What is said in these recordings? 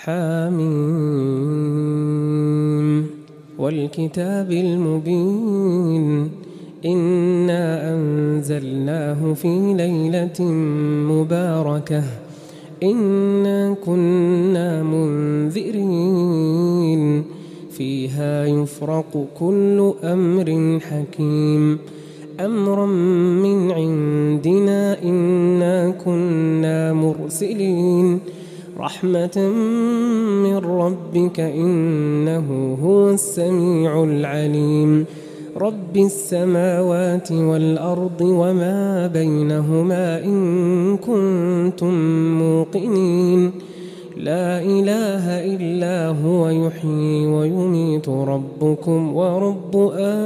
حميم والكتاب المبين إنا أنزلناه في ليلة مباركة إنا كنا منذرين فيها يفرق كل أمر حكيم أمرا من عندنا إنا كنا مرسلين رحمة من ربك إنه هو السميع العليم رب السماوات والأرض وما بينهما إن كنتم موقنين لا إله إلا هو يحيي ويميت ربكم ورب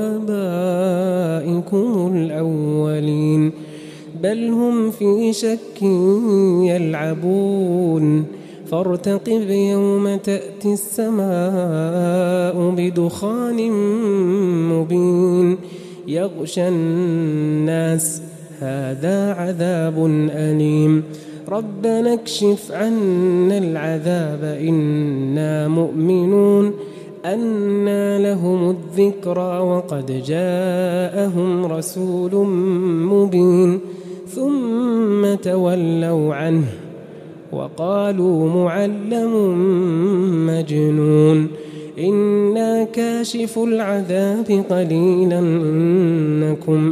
آبائكم الأولين بل هم في شك يلعبون فارتقب يوم تأتي السماء بدخان مبين يغشى الناس هذا عذاب أليم ربنا اكشف عنا العذاب إنا مؤمنون أنى لهم الذكرى وقد جاءهم رسول مبين ثم تولوا عنه وقالوا معلم مجنون إنا كاشف العذاب قليلا إنكم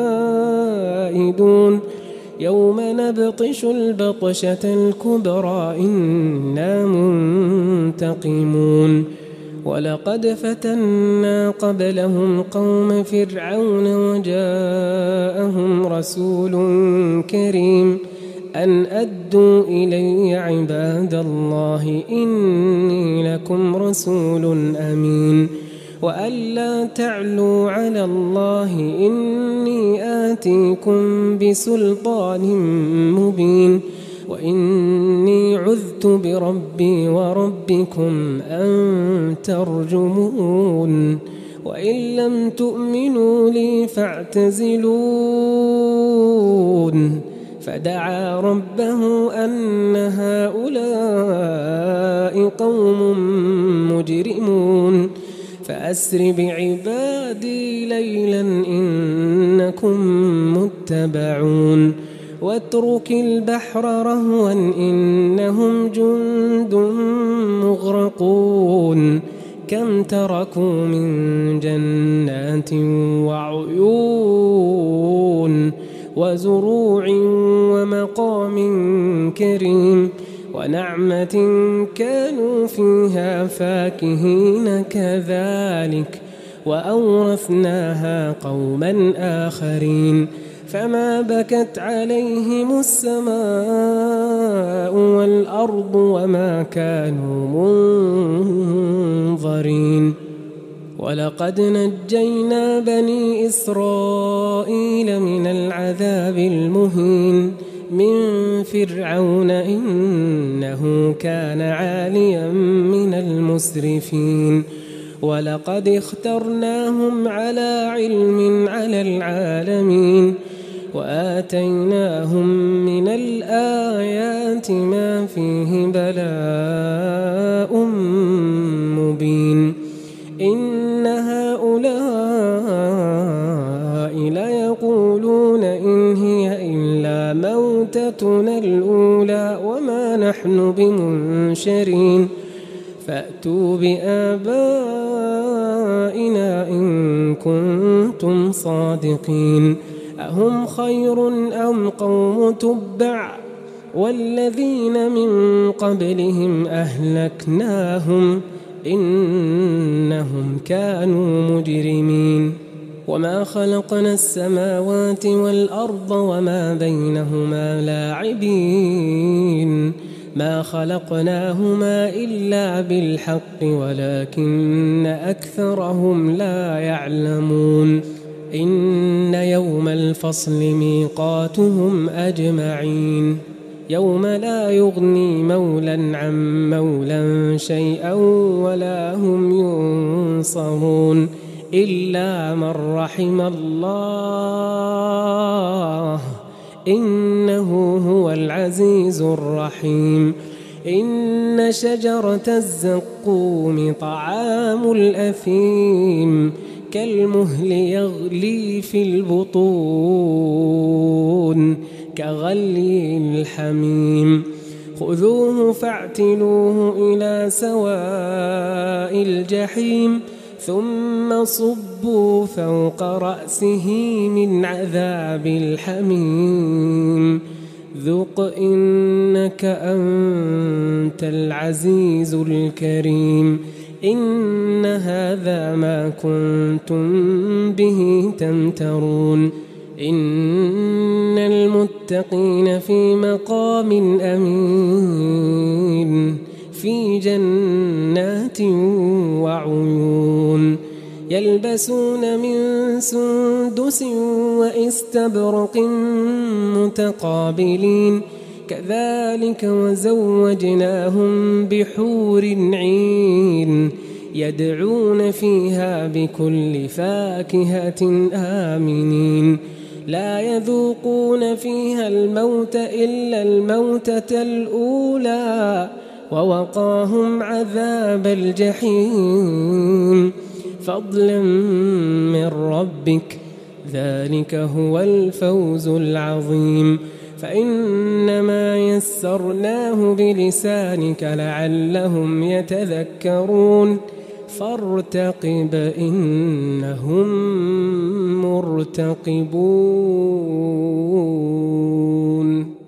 عائدون يوم نبطش البطشة الكبرى إنا منتقمون ولقد فتنا قبلهم قوم فرعون وجاءهم رسول كريم أن أدوا إلي عباد الله إني لكم رسول أمين وأن لا تعلوا على الله إني آتيكم بسلطان مبين وإني عذت بربي وربكم أن ترجمون وإن لم تؤمنوا لي فاعتزلون فدعا ربه أن هؤلاء قوم مجرمون فأسر بعبادي ليلا إنكم متبعون واترك البحر رهوا إنهم جند مغرقون كم تركوا من جنات وعيون وزروع ومقام كريم ونعمة كانوا فيها فاكهين كذلك وأورثناها قوما آخرين فما بكت عليهم السماء والأرض وما كانوا منظرين ولقد نجينا بني إسرائيل من العذاب المهين من فرعون إنه كان عاليا من المسرفين ولقد اخترناهم على علم على العالمين وآتيناهم من الآيات ما فيه بلاء مبين إن هؤلاء ليقولون إن هي إلا موتتنا الأولى وما نحن بمنشرين فأتوا بآبائنا إن كنتم صادقين أهم خير أم قوم تبع والذين من قبلهم أهلكناهم إنهم كانوا مجرمين وما خلقنا السماوات والأرض وما بينهما لاعبين ما خلقناهما إلا بالحق ولكن أكثرهم لا يعلمون إن يوم الفصل ميقاتهم أجمعين يوم لا يغني مولا عن مولا شيئا ولا هم ينصرون إلا من رحم الله إنه هو العزيز الرحيم إن شجرة الزقوم طعام الأثيم كالمهل يغلي في البطون كغلي الحميم خذوه فاعتلوه إلى سواء الجحيم ثم صبوا فوق رأسه من عذاب الحميم ذق إنك أنت العزيز الكريم إن هذا ما كنتم به تمترون إن المتقين في مقام أمين في جنات وعيون يلبسون من سندس وإستبرق متقابلين كذلك وزوجناهم بحور عين يدعون فيها بكل فاكهة آمنين لا يذوقون فيها الموت إلا الموتة الأولى ووقاهم عذاب الجحيم فضلا من ربك ذلك هو الفوز العظيم فإنما يسرناه بلسانك لعلهم يتذكرون فارتقب إنهم مرتقبون